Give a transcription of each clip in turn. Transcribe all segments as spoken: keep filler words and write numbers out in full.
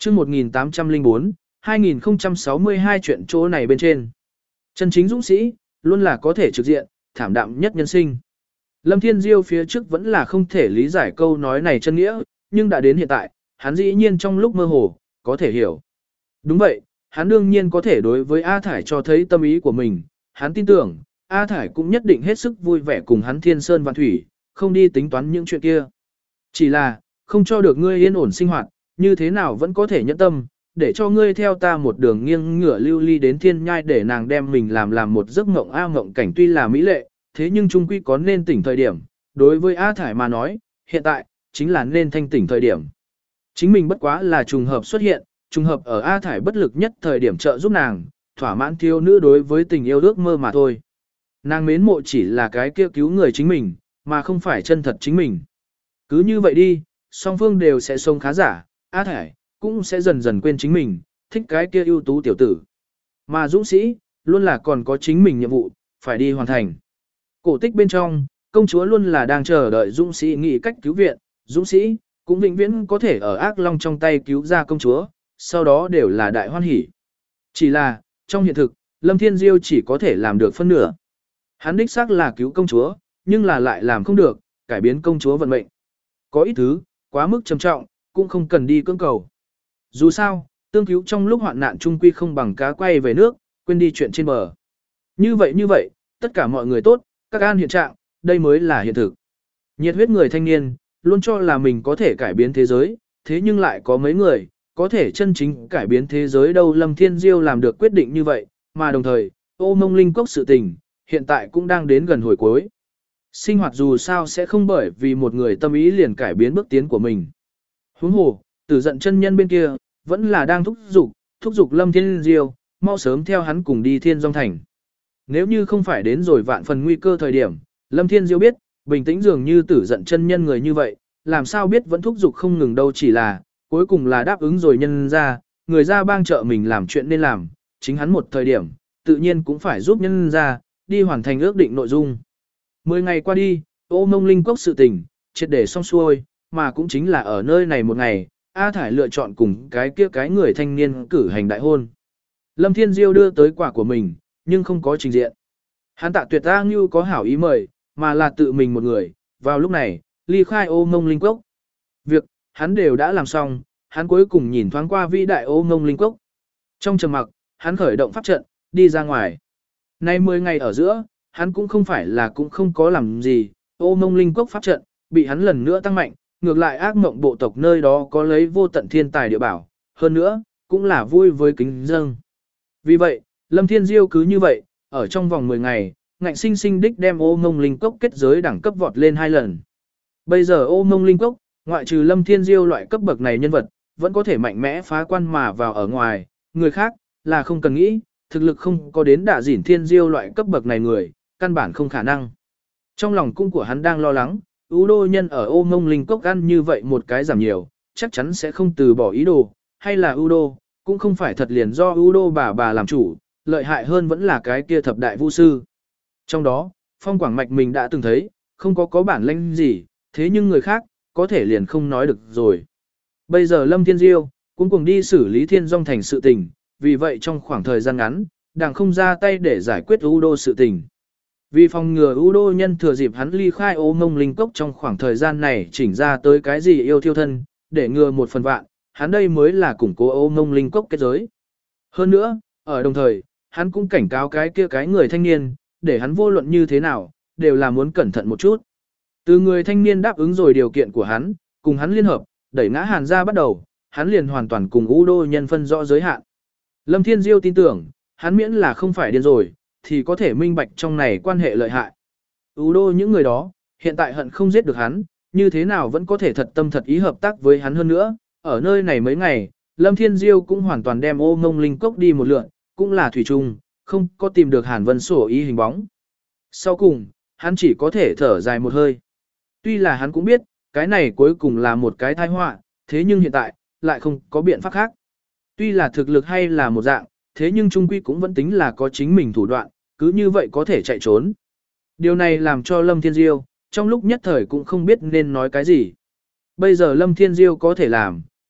chương một nghìn tám trăm lẻ bốn, hai nghìn không trăm sáu mươi hai chuyện chỗ này bên trên. Chân chính dũng sĩ, luôn là có thể trực diện, thảm đạm nhất nhân sinh. Lâm Thiên Diêu phía trước vẫn là không thể lý giải câu nói này chân nghĩa, nhưng đã đến hiện tại, hắn dĩ nhiên trong lúc mơ hồ, có thể hiểu. Đúng vậy, hắn đương nhiên có thể đối với A Thải cho thấy tâm ý của mình, hắn tin tưởng, A Thải cũng nhất định hết sức vui vẻ cùng hắn thiên sơn vạn thủy, không đi tính toán những chuyện kia. Chỉ là, không cho được ngươi yên ổn sinh hoạt, như thế nào vẫn có thể nhẫn tâm, để cho ngươi theo ta một đường nghiêng ngửa lưu ly đến thiên nhai để nàng đem mình làm làm một giấc mộng A mộng cảnh tuy là mỹ lệ, thế nhưng trung quy có nên tỉnh thời điểm, đối với A Thải mà nói, hiện tại, chính là nên thanh tỉnh thời điểm. Chính mình bất quá là trùng hợp xuất hiện, trùng hợp ở A Thải bất lực nhất thời điểm trợ giúp nàng, thỏa mãn thiếu nữ đối với tình yêu ước mơ mà thôi. Nàng mến mộ chỉ là cái kia cứu người chính mình, mà không phải chân thật chính mình. Cứ như vậy đi, song phương đều sẽ sống khá giả, A Thải cũng sẽ dần dần quên chính mình, thích cái kia ưu tú tiểu tử. Mà dũng sĩ, luôn là còn có chính mình nhiệm vụ, phải đi hoàn thành. Cổ tích bên trong, công chúa luôn là đang chờ đợi dũng sĩ nghĩ cách cứu viện, dũng sĩ cũng vĩnh viễn có thể ở ác long trong tay cứu ra công chúa, sau đó đều là đại hoan hỷ. Chỉ là, trong hiện thực, Lâm Thiên Diêu chỉ có thể làm được phân nửa. Hắn đích xác là cứu công chúa, nhưng là lại làm không được, cải biến công chúa vận mệnh. Có ít thứ, quá mức trầm trọng, cũng không cần đi cưỡng cầu. Dù sao, tương cứu trong lúc hoạn nạn trung quy không bằng cá quay về nước, quên đi chuyện trên bờ. Như vậy như vậy, tất cả mọi người tốt, các an hiện trạng, đây mới là hiện thực. Nhiệt huyết người thanh niên, luôn cho là mình có thể cải biến thế giới, thế nhưng lại có mấy người, có thể chân chính cải biến thế giới đâu. Lâm Thiên Diêu làm được quyết định như vậy, mà đồng thời, Ô Mông Linh Cốc sự tình, hiện tại cũng đang đến gần hồi cuối. Sinh hoạt dù sao sẽ không bởi vì một người tâm ý liền cải biến bước tiến của mình. Huống hồ, Tử Giận chân nhân bên kia, vẫn là đang thúc giục, thúc giục Lâm Thiên Diêu, mau sớm theo hắn cùng đi Thiên Dung Thành. Nếu như không phải đến rồi vạn phần nguy cơ thời điểm, Lâm Thiên Diêu biết, bình tĩnh dường như Tử Giận chân nhân người như vậy, làm sao biết vẫn thúc giục không ngừng đâu, chỉ là, cuối cùng là đáp ứng rồi nhân ra, người ra bang trợ mình làm chuyện nên làm, chính hắn một thời điểm, tự nhiên cũng phải giúp nhân ra, đi hoàn thành ước định nội dung. Mười ngày qua đi, Ô Mông Linh Cốc sự tình, triệt để xong xuôi, mà cũng chính là ở nơi này một ngày, A Thải lựa chọn cùng cái kia cái người thanh niên cử hành đại hôn. Lâm Thiên Diêu đưa tới quả của mình, nhưng không có trình diện. Hắn Tạ Tuyệt A Ngưu có hảo ý mời, mà là tự mình một người, vào lúc này, ly khai Ô Mông Linh Cốc. Việc, hắn đều đã làm xong, hắn cuối cùng nhìn thoáng qua vĩ đại Ô Mông Linh Cốc. Trong trầm mặc, hắn khởi động pháp trận, đi ra ngoài. Nay mười ngày ở giữa, hắn cũng không phải là cũng không có làm gì, Ô Mông Linh Cốc pháp trận, bị hắn lần nữa tăng mạnh, ngược lại ác mộng bộ tộc nơi đó có lấy vô tận thiên tài địa bảo, hơn nữa, cũng là vui với kính dâng. Vì vậy, Lâm Thiên Diêu cứ như vậy, ở trong vòng mười ngày, ngạnh sinh sinh đích đem Ô Mông Linh Cốc kết giới đẳng cấp vọt lên hai lần. Bây giờ Ô Mông Linh Cốc, ngoại trừ Lâm Thiên Diêu loại cấp bậc này nhân vật, vẫn có thể mạnh mẽ phá quan mà vào ở ngoài, người khác, là không cần nghĩ, thực lực không có đến đả dỉn Thiên Diêu loại cấp bậc này người, căn bản không khả năng. Trong lòng cung của hắn đang lo lắng, ưu đô nhân ở Ô Mông Linh Cốc ăn như vậy một cái giảm nhiều, chắc chắn sẽ không từ bỏ ý đồ, hay là ưu đô, cũng không phải thật liền do ưu đô bà bà làm chủ, lợi hại hơn vẫn là cái kia thập đại vu sư. Trong đó, Phong Quảng Mạch mình đã từng thấy, không có có bản lĩnh gì, thế nhưng người khác, có thể liền không nói được rồi. Bây giờ Lâm Thiên Diêu, cũng cùng đi xử lý Thiên Dung Thành sự tình, vì vậy trong khoảng thời gian ngắn, đảng không ra tay để giải quyết ưu đô sự tình. Vì phòng ngừa ưu đô nhân thừa dịp hắn ly khai Ô Mông Linh Cốc trong khoảng thời gian này chỉnh ra tới cái gì yêu thiêu thân, để ngừa một phần vạn, hắn đây mới là củng cố Ô Mông Linh Cốc kết giới. Hơn nữa, ở đồng thời, hắn cũng cảnh cáo cái kia cái người thanh niên, để hắn vô luận như thế nào, đều là muốn cẩn thận một chút. Từ người thanh niên đáp ứng rồi điều kiện của hắn, cùng hắn liên hợp, đẩy ngã Hàn ra bắt đầu, hắn liền hoàn toàn cùng ưu đô nhân phân rõ giới hạn. Lâm Thiên Diêu tin tưởng, hắn miễn là không phải điên rồi, thì có thể minh bạch trong này quan hệ lợi hại. Ú đô những người đó, hiện tại hận không giết được hắn, như thế nào vẫn có thể thật tâm thật ý hợp tác với hắn hơn nữa. Ở nơi này mấy ngày, Lâm Thiên Diêu cũng hoàn toàn đem Ô Mông Linh Cốc đi một lượn, cũng là thủy chung, không có tìm được Hàn Vân sổ ý hình bóng. Sau cùng, hắn chỉ có thể thở dài một hơi. Tuy là hắn cũng biết, cái này cuối cùng là một cái tai họa, thế nhưng hiện tại, lại không có biện pháp khác. Tuy là thực lực hay là một dạng, thế nhưng trung quy cũng vẫn tính là có chính mình thủ đoạn, cứ như vậy có thể chạy trốn. Điều này làm cho Lâm Thiên Diêu, trong lúc nhất thời cũng không biết nên nói cái gì. Bây giờ Lâm Thiên Diêu có thể làm,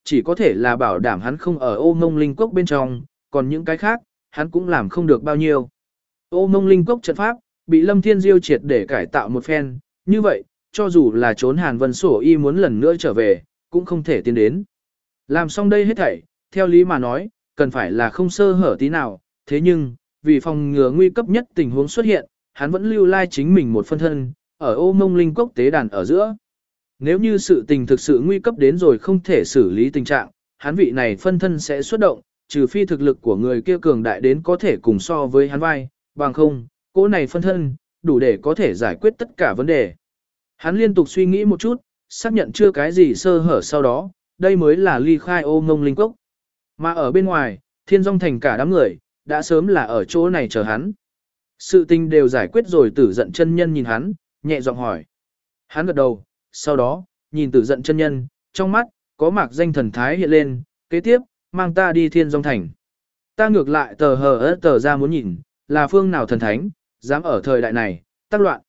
chỉ có thể là bảo đảm hắn không ở ô mông linh cốc bên trong, còn những cái khác, hắn cũng làm không được bao nhiêu. Ô mông linh cốc trận pháp, bị Lâm Thiên Diêu triệt để cải tạo một phen, như vậy, cho dù là trốn Hàn Vân Sổ Y muốn lần nữa trở về, cũng không thể tiến đến. Làm xong đây hết thảy, theo lý mà nói, cần phải là không sơ hở tí nào, thế nhưng, vì phòng ngừa nguy cấp nhất tình huống xuất hiện, hắn vẫn lưu lai chính mình một phân thân, ở ô mông linh cốc tế đàn ở giữa. Nếu như sự tình thực sự nguy cấp đến rồi không thể xử lý tình trạng, hắn vị này phân thân sẽ xuất động, trừ phi thực lực của người kia cường đại đến có thể cùng so với hắn vai, bằng không, cỗ này phân thân, đủ để có thể giải quyết tất cả vấn đề. Hắn liên tục suy nghĩ một chút, xác nhận chưa cái gì sơ hở sau đó, đây mới là ly khai ô ngông linh cốc. Mà ở bên ngoài, thiên dòng thành cả đám người, đã sớm là ở chỗ này chờ hắn. Sự tình đều giải quyết rồi tử giận chân nhân nhìn hắn, nhẹ giọng hỏi. Hắn gật đầu, sau đó, nhìn tử giận chân nhân, trong mắt, có mạc danh thần thái hiện lên, kế tiếp, mang ta đi thiên dòng thành. Ta ngược lại tờ hờ ớt tờ ra muốn nhìn, là phương nào thần thánh, dám ở thời đại này, tác loạn.